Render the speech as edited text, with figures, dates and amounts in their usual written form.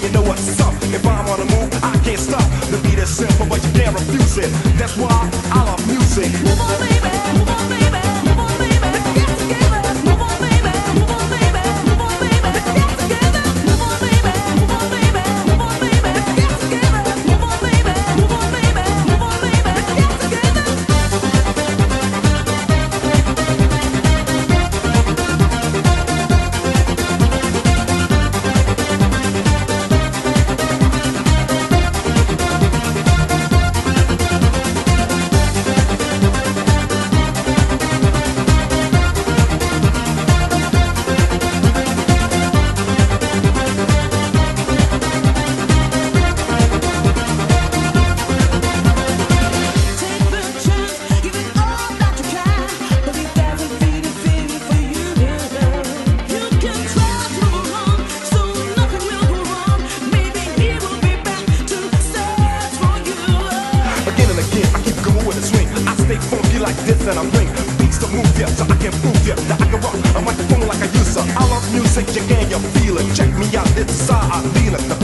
you know what's up. If I'm on the move, I can't stop. The beat is simple, but you can't refuse it. That's why I love music. Move on, baby, move on, baby, move on, baby. Let's get together. Move on, baby, move on, baby, move on, baby. Let's get together. Move on, baby, move on, baby, move on, baby. Let's get together. Move on, baby, move on, baby, move on, baby. Let's get together. Like this and I bring beats to move ya, so I can prove ya that I can rock a microphone like I used to. I love music, you can, you feel it. Check me out, this is how I feel it. The